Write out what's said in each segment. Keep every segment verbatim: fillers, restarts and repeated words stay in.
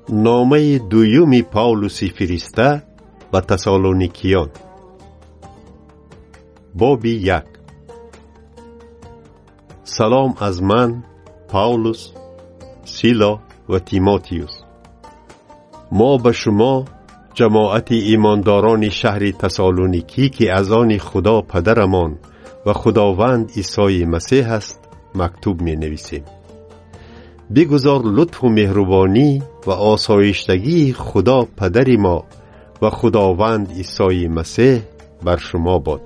نامه دویوم پاولوسی فرسته به تسالونیکیان باب یک. سلام از من پاولوس، سیلا و تیموتیوس. ما به شما جماعت ایمانداران شهر تسالونیکی که از آن خدا پدرمان و خداوند عیسی مسیح است مکتوب می نویسیم. بگذار لطف و مهربانی و آسایشتگی خدا پدر ما و خداوند عیسی مسیح بر شما باد.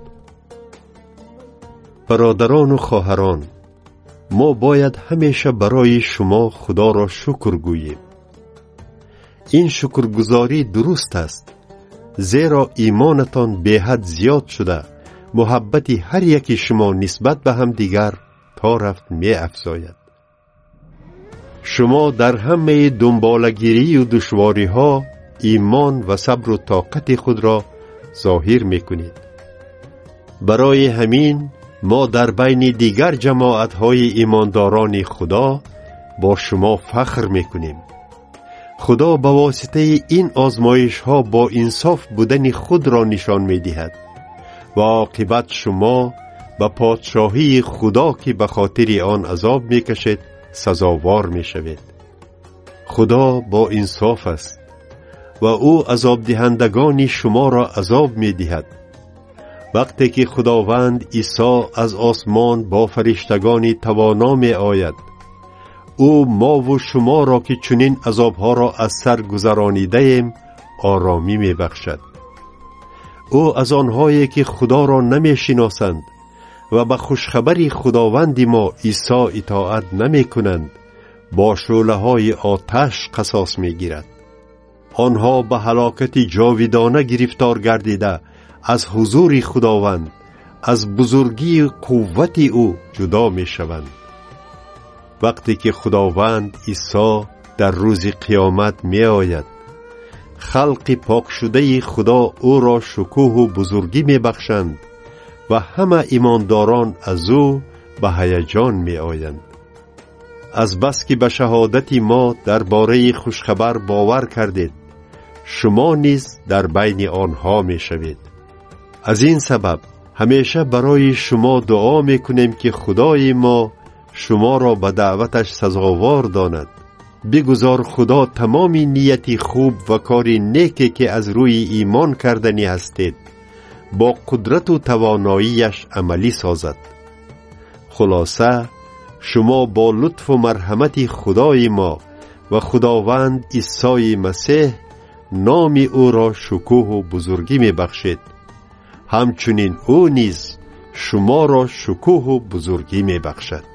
برادران و خواهران، ما باید همیشه برای شما خدا را شکر گوییم. این شکرگزاری درست است، زیرا ایمانتان به حد زیاد شده، محبت هر یکی شما نسبت به هم دیگر تا رفت می افزاید. شما در همه دنبالگیری و دشواری ها ایمان و صبر و طاقت خود را ظاهر می کنید. برای همین ما در بین دیگر جماعت های ایمانداران خدا با شما فخر می کنیم. خدا به واسطه این آزمایش ها با انصاف بودن خود را نشان می دهد و عاقبت شما به پادشاهی خدا که به خاطر آن عذاب می کشید سزاوار می شوید. خدا با انصاف است و او عذاب دهندگان شما را عذاب می دهد. وقتی که خداوند عیسی از آسمان با فرشتگان توانا می آید، او ما و شما را که چنین عذابها را از سر گذرانیده ایم آرامی می بخشد. او از آنهایی که خدا را نمی شناسند و به خوشخبری خداوند ما عیسی اطاعت نمی کنند با شعله های آتش قصاص می گیرد. آنها به هلاکت جاودانه گرفتار گردیده از حضور خداوند، از بزرگی و قوت او جدا می شوند. وقتی که خداوند عیسی در روز قیامت می آید، خلق پاک شده خدا او را شکوه و بزرگی می بخشند و همه ایمانداران از او به هیجان می آیند. از بس که به شهادت ما درباره خوشخبر باور کردید، شما نیز در بین آنها می شوید. از این سبب همیشه برای شما دعا می کنیم که خدای ما شما را به دعوتش سزاوار داند. بگذار خدا تمام نیتی خوب و کار نیکی که از روی ایمان کردنی هستید با قدرت و تواناییش عملی سازد. خلاصه شما با لطف و مرحمت خدای ما و خداوند عیسی مسیح نام او را شکوه و بزرگی می بخشید. همچنین او نیز شما را شکوه و بزرگی می بخشد.